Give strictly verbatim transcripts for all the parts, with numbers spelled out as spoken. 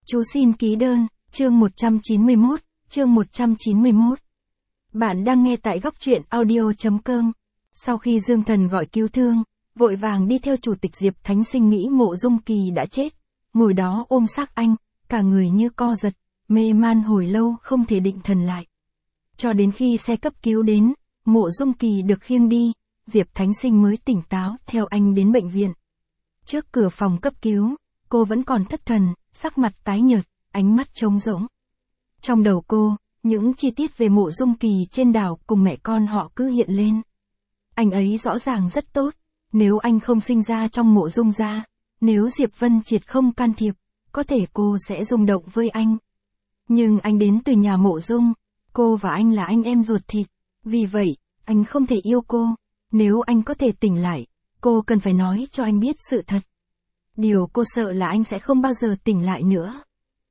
Chú xin ký đơn, chương một trăm chín mươi mốt, chương một trăm chín mươi mốt. Bạn đang nghe tại góc truyện audio chấm com. Sau khi Dương Thần gọi cứu thương, vội vàng đi theo chủ tịch Diệp Thánh Sinh nghĩ Mộ Dung Kỳ đã chết. Ngồi đó ôm xác anh, cả người như co giật, mê man hồi lâu không thể định thần lại. Cho đến khi xe cấp cứu đến, Mộ Dung Kỳ được khiêng đi, Diệp Thánh Sinh mới tỉnh táo theo anh đến bệnh viện. Trước cửa phòng cấp cứu, cô vẫn còn thất thần, sắc mặt tái nhợt, ánh mắt trống rỗng. Trong đầu cô, những chi tiết về Mộ Dung Kỳ trên đảo cùng mẹ con họ cứ hiện lên. Anh ấy rõ ràng rất tốt, nếu anh không sinh ra trong Mộ Dung gia, nếu Diệp Vân Triệt không can thiệp, có thể cô sẽ rung động với anh. Nhưng anh đến từ nhà Mộ Dung, cô và anh là anh em ruột thịt, vì vậy, anh không thể yêu cô. Nếu anh có thể tỉnh lại, cô cần phải nói cho anh biết sự thật. Điều cô sợ là anh sẽ không bao giờ tỉnh lại nữa.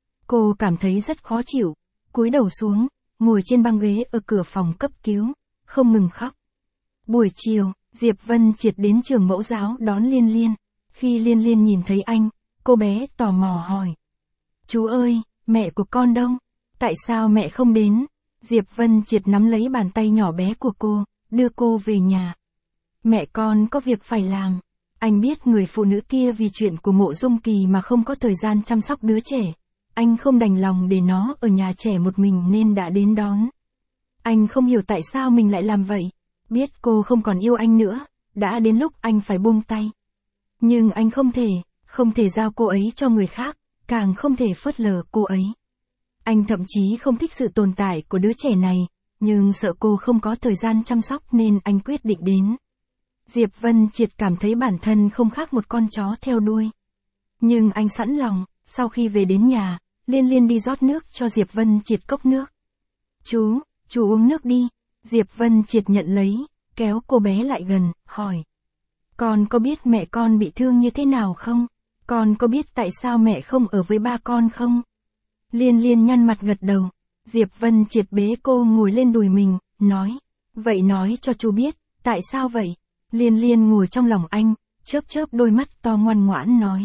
Cô cảm thấy rất khó chịu, cúi đầu xuống, ngồi trên băng ghế ở cửa phòng cấp cứu, không ngừng khóc. Buổi chiều, Diệp Vân Triệt đến trường mẫu giáo đón Liên Liên. Khi Liên Liên nhìn thấy anh, cô bé tò mò hỏi. Chú ơi, mẹ của con đâu? Tại sao mẹ không đến? Diệp Vân Triệt nắm lấy bàn tay nhỏ bé của cô, đưa cô về nhà. Mẹ con có việc phải làm. Anh biết người phụ nữ kia vì chuyện của Mộ Dung Kỳ mà không có thời gian chăm sóc đứa trẻ. Anh không đành lòng để nó ở nhà trẻ một mình nên đã đến đón. Anh không hiểu tại sao mình lại làm vậy. Biết cô không còn yêu anh nữa, đã đến lúc anh phải buông tay. Nhưng anh không thể, không thể giao cô ấy cho người khác, càng không thể phớt lờ cô ấy. Anh thậm chí không thích sự tồn tại của đứa trẻ này, nhưng sợ cô không có thời gian chăm sóc nên anh quyết định đến. Diệp Vân Triệt cảm thấy bản thân không khác một con chó theo đuôi. Nhưng anh sẵn lòng, sau khi về đến nhà, Liên Liên đi rót nước cho Diệp Vân Triệt cốc nước. Chú, chú uống nước đi. Diệp Vân Triệt nhận lấy, kéo cô bé lại gần, hỏi. Con có biết mẹ con bị thương như thế nào không? Con có biết tại sao mẹ không ở với ba con không? Liên Liên nhăn mặt gật đầu. Diệp Vân Triệt bế cô ngồi lên đùi mình, nói. Vậy nói cho chú biết, tại sao vậy? Liên Liên ngồi trong lòng anh, chớp chớp đôi mắt to ngoan ngoãn nói.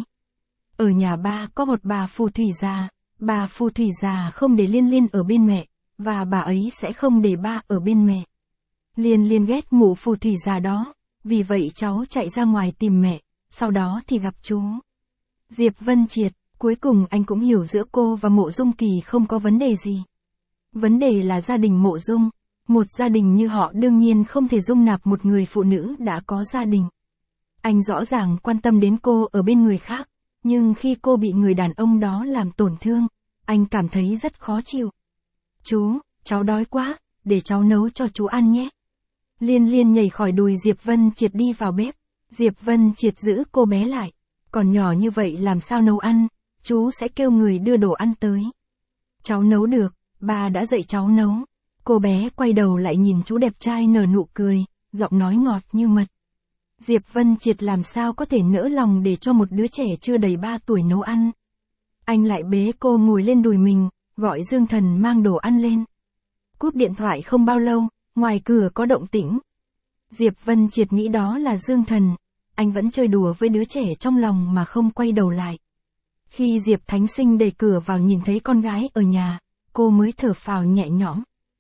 Ở nhà ba có một bà phù thủy già, bà phù thủy già không để Liên Liên ở bên mẹ, và bà ấy sẽ không để ba ở bên mẹ. Liên Liên ghét mụ phù thủy già đó, vì vậy cháu chạy ra ngoài tìm mẹ, sau đó thì gặp chú. Diệp Vân Triệt, cuối cùng anh cũng hiểu giữa cô và Mộ Dung Kỳ không có vấn đề gì. Vấn đề là gia đình Mộ Dung. Một gia đình như họ đương nhiên không thể dung nạp một người phụ nữ đã có gia đình. Anh rõ ràng quan tâm đến cô ở bên người khác, nhưng khi cô bị người đàn ông đó làm tổn thương, anh cảm thấy rất khó chịu. Chú, cháu đói quá, để cháu nấu cho chú ăn nhé. Liên Liên nhảy khỏi đùi Diệp Vân Triệt đi vào bếp. Diệp Vân Triệt giữ cô bé lại. Còn nhỏ như vậy làm sao nấu ăn, chú sẽ kêu người đưa đồ ăn tới. Cháu nấu được, bà đã dạy cháu nấu. Cô bé quay đầu lại nhìn chú đẹp trai nở nụ cười, giọng nói ngọt như mật. Diệp Vân Triệt làm sao có thể nỡ lòng để cho một đứa trẻ chưa đầy ba tuổi nấu ăn. Anh lại bế cô ngồi lên đùi mình, gọi Dương Thần mang đồ ăn lên. Cúp điện thoại không bao lâu, ngoài cửa có động tĩnh. Diệp Vân Triệt nghĩ đó là Dương Thần, anh vẫn chơi đùa với đứa trẻ trong lòng mà không quay đầu lại. Khi Diệp Thánh Sinh đẩy cửa vào nhìn thấy con gái ở nhà, cô mới thở phào nhẹ nhõm.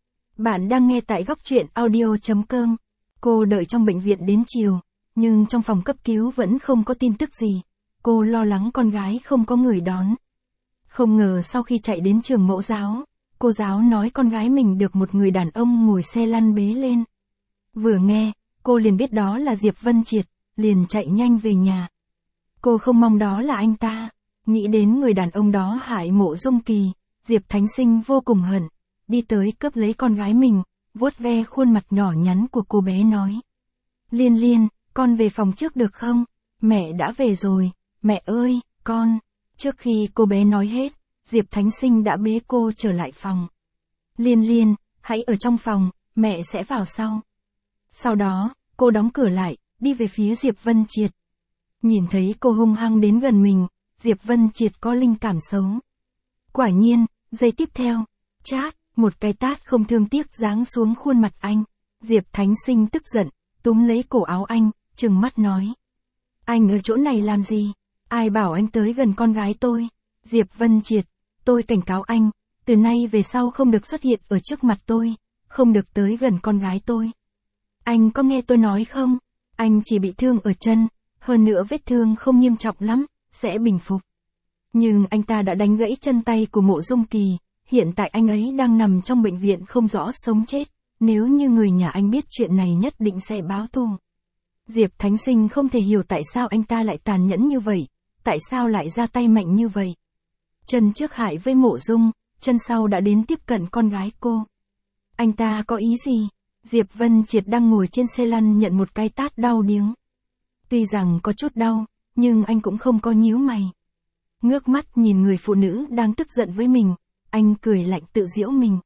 Bạn đang nghe tại góc truyện audio chấm com. Cô đợi trong bệnh viện đến chiều, nhưng trong phòng cấp cứu vẫn không có tin tức gì. Cô lo lắng con gái không có người đón. Không ngờ sau khi chạy đến trường mẫu giáo, cô giáo nói con gái mình được một người đàn ông ngồi xe lăn bế lên. Vừa nghe, cô liền biết đó là Diệp Vân Triệt, liền chạy nhanh về nhà. Cô không mong đó là anh ta. Nghĩ đến người đàn ông đó hại Mộ Dung Kỳ, Diệp Thánh Sinh vô cùng hận. Đi tới cướp lấy con gái mình, vuốt ve khuôn mặt nhỏ nhắn của cô bé nói. Liên Liên, con về phòng trước được không? Mẹ đã về rồi, mẹ ơi, con. Trước khi cô bé nói hết, Diệp Thánh Sinh đã bế cô trở lại phòng. Liên Liên, hãy ở trong phòng, mẹ sẽ vào sau. Sau đó, cô đóng cửa lại, đi về phía Diệp Vân Triệt. Nhìn thấy cô hung hăng đến gần mình, Diệp Vân Triệt có linh cảm xấu. Quả nhiên, giây tiếp theo, chát. Một cái tát không thương tiếc giáng xuống khuôn mặt anh. Diệp Thánh Sinh tức giận, túm lấy cổ áo anh, trừng mắt nói. Anh ở chỗ này làm gì? Ai bảo anh tới gần con gái tôi? Diệp Vân Triệt, tôi cảnh cáo anh, từ nay về sau không được xuất hiện ở trước mặt tôi, không được tới gần con gái tôi. Anh có nghe tôi nói không? Anh chỉ bị thương ở chân, hơn nữa vết thương không nghiêm trọng lắm, sẽ bình phục. Nhưng anh ta đã đánh gãy chân tay của Mộ Dung Kỳ, hiện tại anh ấy đang nằm trong bệnh viện không rõ sống chết, nếu như người nhà anh biết chuyện này nhất định sẽ báo thù. Diệp Thánh Sinh không thể hiểu tại sao anh ta lại tàn nhẫn như vậy, tại sao lại ra tay mạnh như vậy. Chân trước hại với Mộ Dung, chân sau đã đến tiếp cận con gái cô. Anh ta có ý gì? Diệp Vân Triệt đang ngồi trên xe lăn nhận một cái tát đau điếng. Tuy rằng có chút đau, nhưng anh cũng không có nhíu mày. Ngước mắt nhìn người phụ nữ đang tức giận với mình, anh cười lạnh tự giễu mình.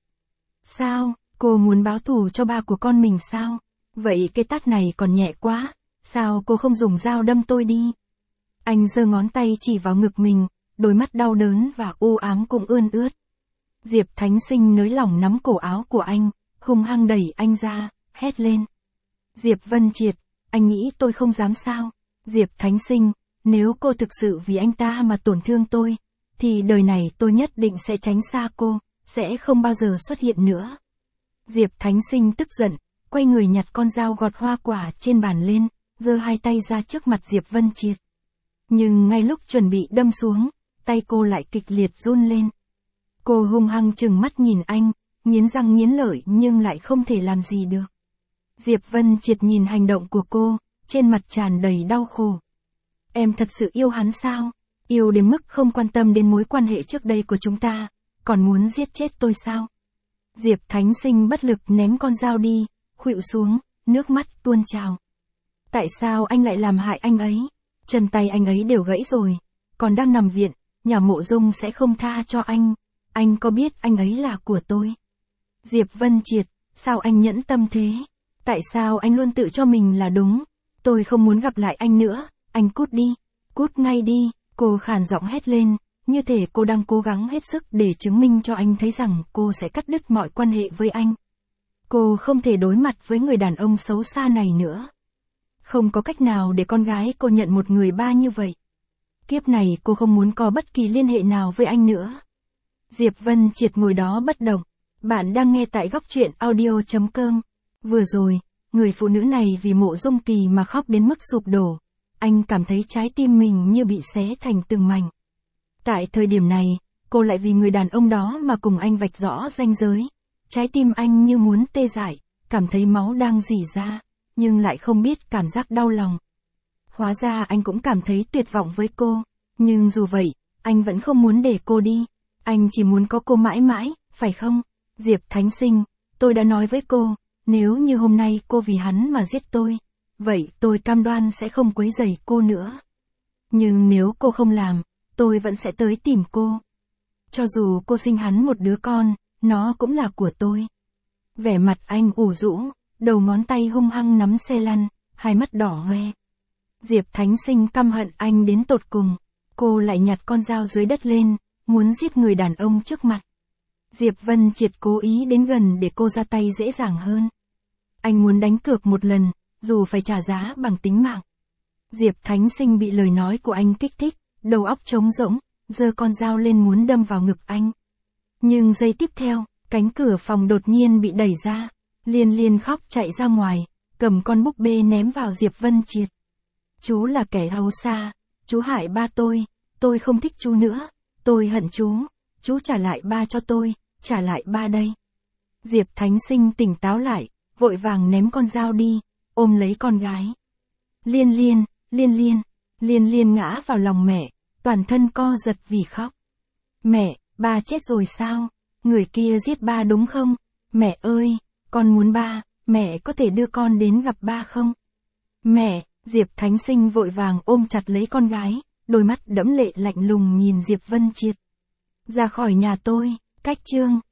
Sao, cô muốn báo thù cho ba của con mình sao? Vậy cái tát này còn nhẹ quá, sao cô không dùng dao đâm tôi đi? Anh giơ ngón tay chỉ vào ngực mình, đôi mắt đau đớn và u ám cũng ươn ướt. Diệp Thánh Sinh nới lỏng nắm cổ áo của anh, hung hăng đẩy anh ra, hét lên. Diệp Vân Triệt, anh nghĩ tôi không dám sao? Diệp Thánh Sinh, nếu cô thực sự vì anh ta mà tổn thương tôi, thì đời này tôi nhất định sẽ tránh xa cô, sẽ không bao giờ xuất hiện nữa. Diệp Thánh Sinh tức giận, quay người nhặt con dao gọt hoa quả trên bàn lên, giơ hai tay ra trước mặt Diệp Vân Triệt. Nhưng ngay lúc chuẩn bị đâm xuống, tay cô lại kịch liệt run lên. Cô hung hăng trừng mắt nhìn anh, nghiến răng nghiến lợi nhưng lại không thể làm gì được. Diệp Vân Triệt nhìn hành động của cô, trên mặt tràn đầy đau khổ. Em thật sự yêu hắn sao? Yêu đến mức không quan tâm đến mối quan hệ trước đây của chúng ta, còn muốn giết chết tôi sao? Diệp Thánh Sinh bất lực ném con dao đi, khuỵu xuống, nước mắt tuôn trào. Tại sao anh lại làm hại anh ấy? Chân tay anh ấy đều gãy rồi, còn đang nằm viện, nhà Mộ Dung sẽ không tha cho anh. Anh có biết anh ấy là của tôi? Diệp Vân Triệt, sao anh nhẫn tâm thế? Tại sao anh luôn tự cho mình là đúng? Tôi không muốn gặp lại anh nữa, anh cút đi, cút ngay đi, cô khàn giọng hét lên, như thể cô đang cố gắng hết sức để chứng minh cho anh thấy rằng cô sẽ cắt đứt mọi quan hệ với anh. Cô không thể đối mặt với người đàn ông xấu xa này nữa. Không có cách nào để con gái cô nhận một người ba như vậy. Kiếp này cô không muốn có bất kỳ liên hệ nào với anh nữa. Diệp Vân Triệt ngồi đó bất động. Bạn đang nghe tại góc truyện audio chấm com. Vừa rồi, người phụ nữ này vì Mộ Dung Kỳ mà khóc đến mức sụp đổ. Anh cảm thấy trái tim mình như bị xé thành từng mảnh. Tại thời điểm này, cô lại vì người đàn ông đó mà cùng anh vạch rõ ranh giới. Trái tim anh như muốn tê dại, cảm thấy máu đang rỉ ra, nhưng lại không biết cảm giác đau lòng. Hóa ra anh cũng cảm thấy tuyệt vọng với cô, nhưng dù vậy, anh vẫn không muốn để cô đi. Anh chỉ muốn có cô mãi mãi, phải không? Diệp Thánh Sinh, tôi đã nói với cô, nếu như hôm nay cô vì hắn mà giết tôi, vậy tôi cam đoan sẽ không quấy rầy cô nữa. Nhưng nếu cô không làm, tôi vẫn sẽ tới tìm cô. Cho dù cô sinh hắn một đứa con, nó cũng là của tôi. Vẻ mặt anh ủ rũ, đầu ngón tay hung hăng nắm xe lăn, hai mắt đỏ hoe. Diệp Thánh Sinh căm hận anh đến tột cùng. Cô lại nhặt con dao dưới đất lên, muốn giết người đàn ông trước mặt. Diệp Vân Triệt cố ý đến gần để cô ra tay dễ dàng hơn. Anh muốn đánh cược một lần, dù phải trả giá bằng tính mạng. Diệp Thánh Sinh bị lời nói của anh kích thích, đầu óc trống rỗng, giơ con dao lên muốn đâm vào ngực anh. Nhưng giây tiếp theo, cánh cửa phòng đột nhiên bị đẩy ra. Liên Liên khóc chạy ra ngoài, cầm con búp bê ném vào Diệp Vân Triệt. Chú là kẻ xấu xa, chú hại ba tôi, tôi không thích chú nữa, tôi hận chú, chú trả lại ba cho tôi, trả lại ba đây. Diệp Thánh Sinh tỉnh táo lại, vội vàng ném con dao đi, ôm lấy con gái. Liên Liên, Liên Liên, Liên Liên ngã vào lòng mẹ, toàn thân co giật vì khóc. Mẹ, ba chết rồi sao? Người kia giết ba đúng không? Mẹ ơi, con muốn ba, mẹ có thể đưa con đến gặp ba không? Mẹ, Diệp Thánh Sinh vội vàng ôm chặt lấy con gái, đôi mắt đẫm lệ lạnh lùng nhìn Diệp Vân Triệt. Ra khỏi nhà tôi, cách chương.